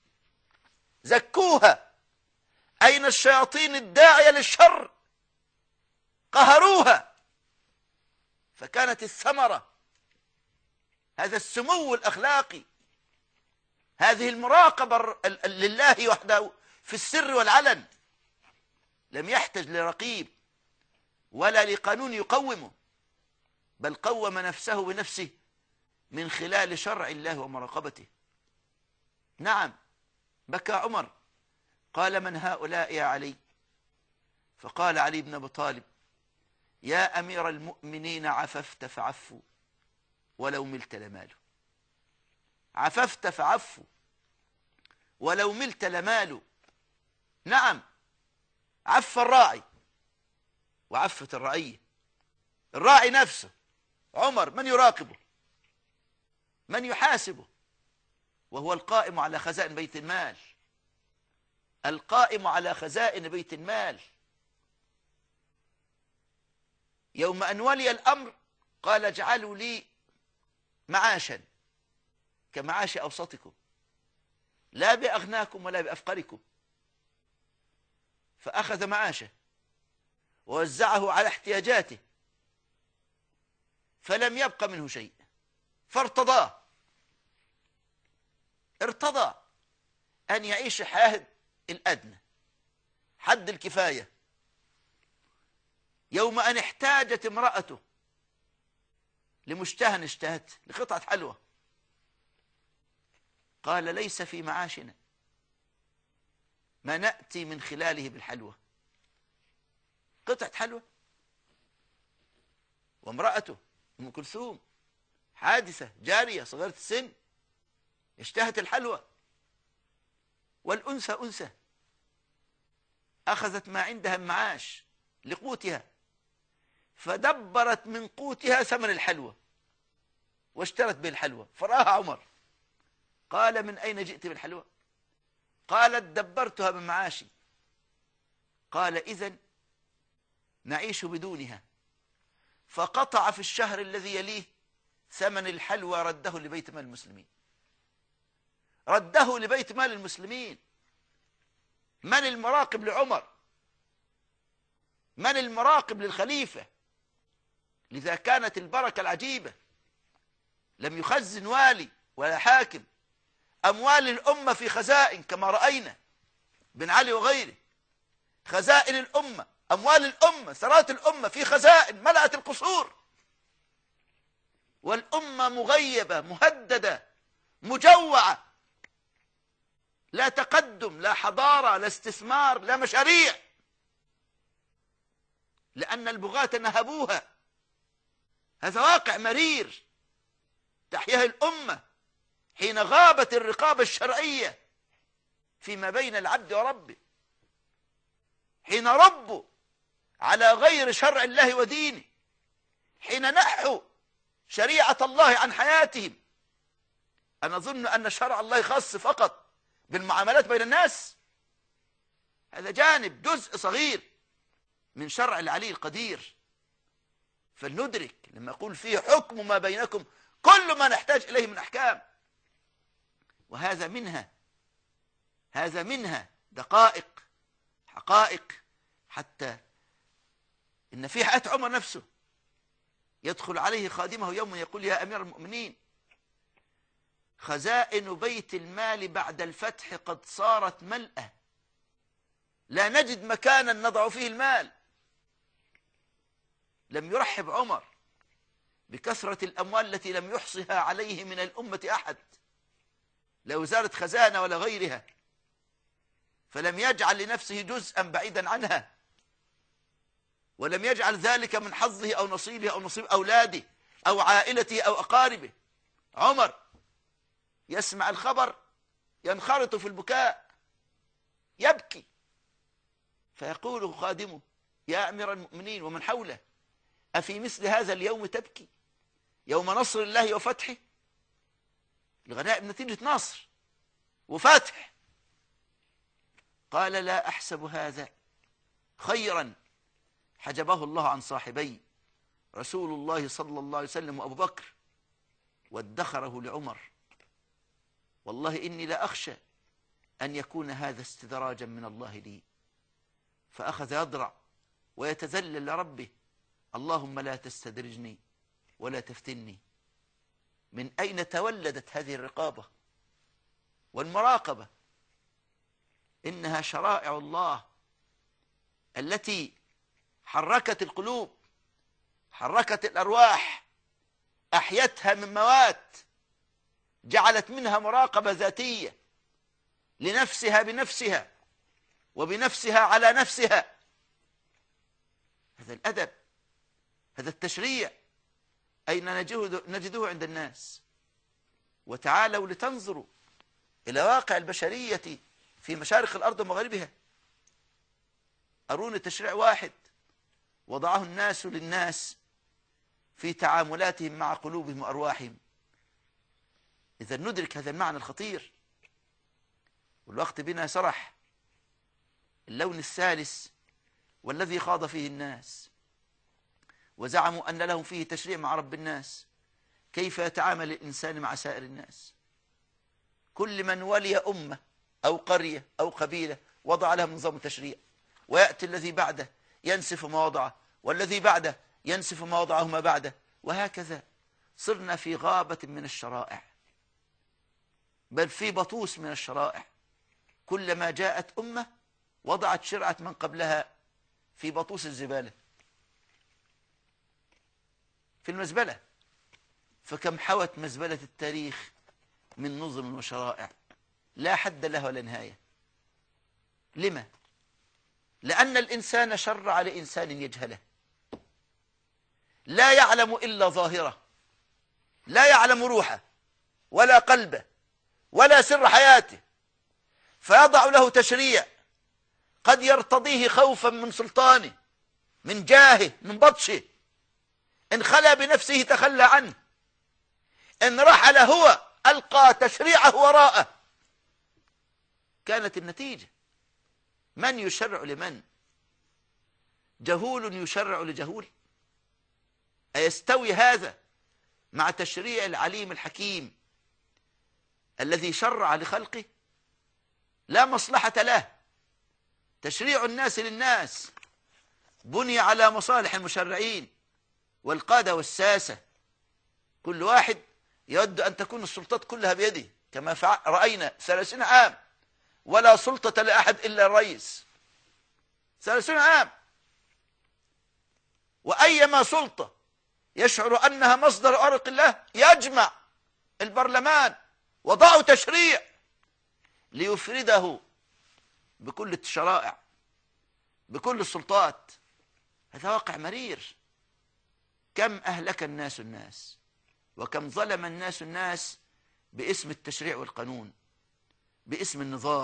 Speaker 1: زكوها. أين الشياطين الداعية للشر؟ قهروها. فكانت الثمرة هذا السمو الأخلاقي، هذه المراقبة لله وحده في السر والعلن. لم يحتج لرقيب ولا لقانون يقومه، بل قوم نفسه بنفسه من خلال شرع الله ومراقبته. نعم، بكى عمر، قال: من هؤلاء يا علي؟ فقال علي بن أبي طالب: يا أمير المؤمنين، عففت فعفوا ولو ملت لماله. عففت فعفوا ولو ملت لماله. نعم، عف الراعي وعفت الرعية. الراعي نفسه عمر من يراقبه؟ من يحاسبه؟ وهو القائم على خزائن بيت المال، القائم على خزائن بيت المال. يوم أن ولي الأمر قال: اجعلوا لي معاشا كمعاش أوسطكم، لا بأغناكم ولا بأفقركم. فأخذ معاشه ووزعه على احتياجاته، فلم يبق منه شيء، فارتضاه. ارتضى أن يعيش حياة الأدنى، حد الكفاية. يوم أن احتاجت امرأته لمشتهى اشتهت لقطعة حلوى، قال: ليس في معاشنا ما نأتي من خلاله بالحلوى. قطعة حلوى. وامرأته أم كلثوم حادثة جارية صغيرة السن اشتهت الحلوى، والأنثى أنثى أخذت ما عندها من معاش لقوتها، فدبرت من قوتها ثمن الحلوى واشترت به الحلوى. فرآها عمر قال: من أين جئت بالحلوى؟ قالت: دبرتها من معاشي. قال: إذن نعيش بدونها. فقطع في الشهر الذي يليه ثمن الحلوى، رده لبيت مال المسلمين، رده لبيت مال المسلمين. من المراقب لعمر؟ من المراقب للخليفة؟ لذا كانت البركة العجيبة. لم يخزن والي ولا حاكم أموال الأمة في خزائن كما رأينا بن علي وغيره. خزائن الأمة، أموال الأمة، ثروات الأمة في خزائن ملأت القصور، والأمة مغيبة مهددة مجوعة. لا تقدم، لا حضارة، لا استثمار، لا مشاريع، لأن البغاة نهبوها. هذا واقع مرير تحياه الأمة حين غابت الرقابة الشرعية فيما بين العبد وربه، حين ربوا على غير شرع الله ودينه، حين نحوا شريعة الله عن حياتهم. أنا أظن أن شرع الله خاص فقط بالمعاملات بين الناس، هذا جانب جزء صغير من شرع العلي القدير. فلندرك لما يقول فيه حكم ما بينكم كل ما نحتاج إليه من أحكام، وهذا منها دقائق حقائق. حتى إن في حياة عمر نفسه يدخل عليه خادمه يوما يقول: يا أمير المؤمنين، خزائن بيت المال بعد الفتح قد صارت ملأة، لا نجد مكانا نضع فيه المال. لم يرحب عمر بكثرة الأموال التي لم يحصها عليه من الأمة أحد، لا وزارة خزانة ولا غيرها، فلم يجعل لنفسه جزءا بعيدا عنها، ولم يجعل ذلك من حظه أو نصيبه أو نصيب أولاده أو عائلته أو أقاربه. عمر يسمع الخبر ينخرط في البكاء، يبكي، فيقول خادمه: يا أمير المؤمنين ومن حوله، أفي مثل هذا اليوم تبكي؟ يوم نصر الله وفتحه، الغنائم نتيجة نصر وفتح. قال: لا أحسب هذا خيرا حجبه الله عن صاحبي رسول الله صلى الله عليه وسلم وأبو بكر، وادخره لعمر. والله إني لا أخشى أن يكون هذا استدراجا من الله لي. فأخذ يضرع ويتذلل لربه: اللهم لا تستدرجني ولا تفتني. من أين تولدت هذه الرقابة والمراقبة؟ إنها شرائع الله التي حركت القلوب، حركت الأرواح، أحيتها من موات، جعلت منها مراقبة ذاتية لنفسها بنفسها وبنفسها على نفسها. هذا الأدب، هذا التشريع، أين نجده عند الناس؟ وتعالوا لتنظروا إلى واقع البشرية في مشارق الأرض ومغاربها. أروني تشريع واحد وضعه الناس للناس في تعاملاتهم مع قلوبهم وأرواحهم. إذا ندرك هذا المعنى الخطير. والوقت بنا سرح. اللون الثالث والذي خاض فيه الناس وزعموا أن لهم فيه تشريع مع رب الناس، كيف يتعامل الإنسان مع سائر الناس. كل من ولي أمة أو قرية أو قبيلة وضع لها نظام تشريع، ويأتي الذي بعده ينسف ما وضعه، والذي بعده ينسف ما وضعه ما بعده، وهكذا صرنا في غابة من الشرائع، بل في بطوس من الشرائع. كلما جاءت أمة وضعت شرعة من قبلها في بطوس الزبالة، في المزبلة. فكم حوت مزبلة التاريخ من نظم وشرائع لا حد لها ولا نهاية. لما؟ لأن الإنسان شرع لإنسان يجهله، لا يعلم إلا ظاهره، لا يعلم روحه ولا قلبه ولا سر حياته، فيضع له تشريع قد يرتضيه خوفا من سلطانه، من جاهه، من بطشه. إن خلى بنفسه تخلى عنه، إن رحل هو ألقى تشريعه وراءه. كانت النتيجة من يشرع لمن؟ جهول يشرع لجهول؟ أيستوي هذا مع تشريع العليم الحكيم الذي شرع لخلقه؟ لا مصلحة له. تشريع الناس للناس بني على مصالح المشرعين والقادة والساسة. كل واحد يود أن تكون السلطات كلها بيده، كما رأينا 30 عام ولا سلطة لأحد إلا الرئيس. 30 عام، وأيما سلطة يشعر أنها مصدر أرق الله يجمع البرلمان وضعوا تشريع ليفرده بكل الشرائع بكل السلطات. هذا واقع مرير. كم أهلك الناس وكم ظلم الناس باسم التشريع والقانون، باسم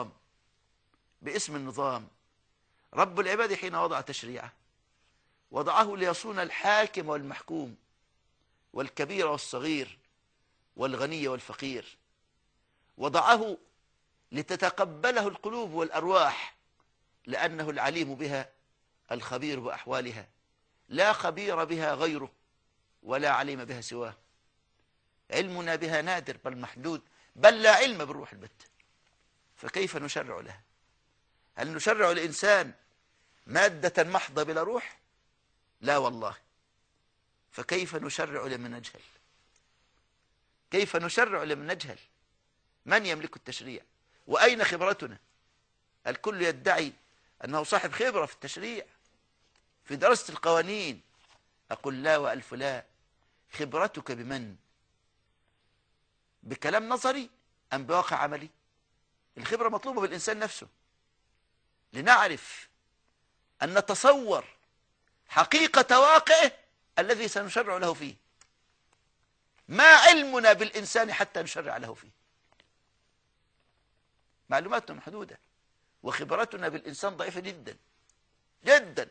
Speaker 1: النظام. رب العباد حين وضع تشريعه وضعه ليصون الحاكم والمحكوم والكبير والصغير والغني والفقير، وضعه لتتقبله القلوب والأرواح، لأنه العليم بها الخبير بأحوالها، لا خبير بها غيره ولا عليم بها سواه. علمنا بها نادر بل محدود، بل لا علم بالروح البتة. فكيف نشرع لها؟ هل نشرع لإنسان مادة محضة بلا روح؟ لا والله. فكيف نشرع لمن نجهل؟ كيف نشرع لمن نجهل؟ من يملك التشريع؟ وأين خبرتنا؟ الكل يدعي أنه صاحب خبرة في التشريع في دراسة القوانين. أقول لا وألف لا. خبرتك بمن؟ بكلام نظري أم بواقع عملي؟ الخبرة مطلوبة بالإنسان نفسه، لنعرف أن نتصور حقيقة واقعه الذي سنشرع له فيه. ما علمنا بالإنسان حتى نشرع له فيه؟ معلوماتنا محدودة وخبرتنا بالإنسان ضعيفة جدا جدا.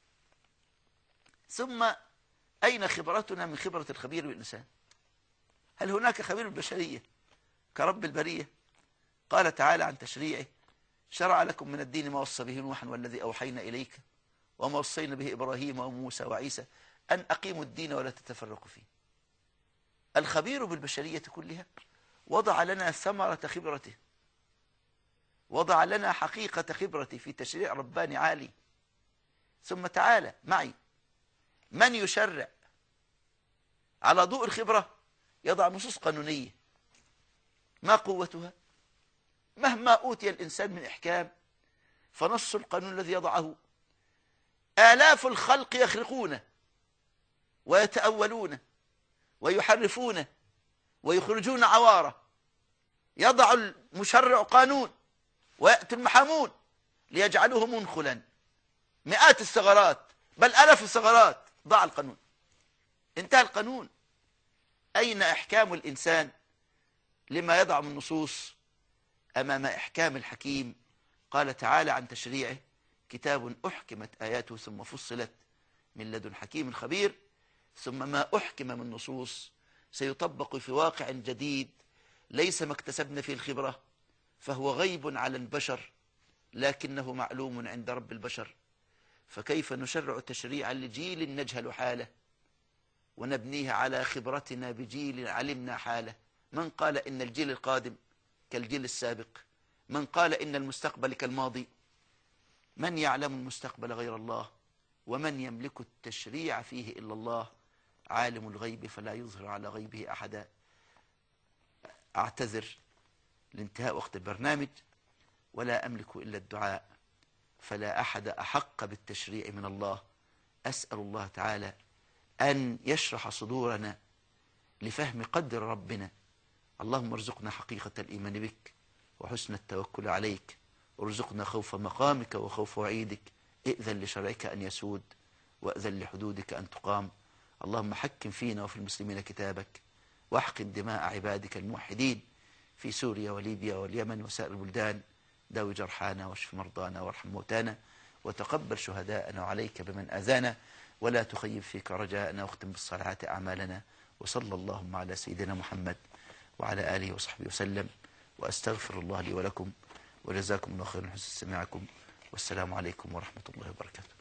Speaker 1: ثم أين خبرتنا من خبرة الخبير بالإنسان؟ هل هناك خبير بالبشرية كرب البرية؟ قال تعالى عن تشريعه: شرع لكم من الدين ما وصى به نوحا والذي أوحينا إليك وما وصينا به إبراهيم وموسى وعيسى أن أقيموا الدين ولا تتفرقوا فيه. الخبير بالبشرية كلها وضع لنا ثمرة خبرته، وضع لنا حقيقة خبرته في تشريع رباني عالي. ثم تعالى معي من يشرع على ضوء الخبرة يضع نصوص قانونية. ما قوتها؟ مهما أوتي الإنسان من إحكام فنص القانون الذي يضعه آلاف الخلق يخرقونه ويتأولونه ويحرفونه ويخرجون عواره. يضع المشرع قانون ويأتي المحامون ليجعلوه منخلا، مئات الثغرات بل آلاف الثغرات. ضع القانون، انتهى القانون. أين إحكام الإنسان لما يضع من نصوص أمام إحكام الحكيم؟ قال تعالى عن تشريعه: كتاب أحكمت آياته ثم فصلت من لدن حكيم خبير. ثم ما أحكم من نصوص سيطبق في واقع جديد ليس ما اكتسبنا فيه الخبرة، فهو غيب على البشر لكنه معلوم عند رب البشر. فكيف نشرع تشريعا لجيل نجهل حاله ونبنيه على خبرتنا بجيل علمنا حاله؟ من قال إن الجيل القادم كالجيل السابق؟ من قال إن المستقبل كالماضي؟ من يعلم المستقبل غير الله؟ ومن يملك التشريع فيه إلا الله؟ عالم الغيب فلا يظهر على غيبه أحدا. أعتذر لانتهاء وقت البرنامج ولا أملك إلا الدعاء، فلا أحد أحق بالتشريع من الله. أسأل الله تعالى أن يشرح صدورنا لفهم قدر ربنا. اللهم ارزقنا حقيقة الإيمان بك وحسن التوكل عليك، ارزقنا خوف مقامك وخوف وعيدك. ائذن لشرعك أن يسود وأذن لحدودك أن تقام. اللهم حكم فينا وفي المسلمين كتابك، واحقن دماء عبادك الموحدين في سوريا وليبيا واليمن وسائر البلدان. داوي جرحانا واشف مرضانا وارحم موتانا وتقبل شهداءنا، وعليك بمن أذانا ولا تخيب فيك رجاءنا، واختم بالصالحات أعمالنا. وصلى اللهم على سيدنا محمد وعلى آله وصحبه وسلم. وأستغفر الله لي ولكم، وجزاكم الله خيرا حسن سماعكم، والسلام عليكم ورحمة الله وبركاته.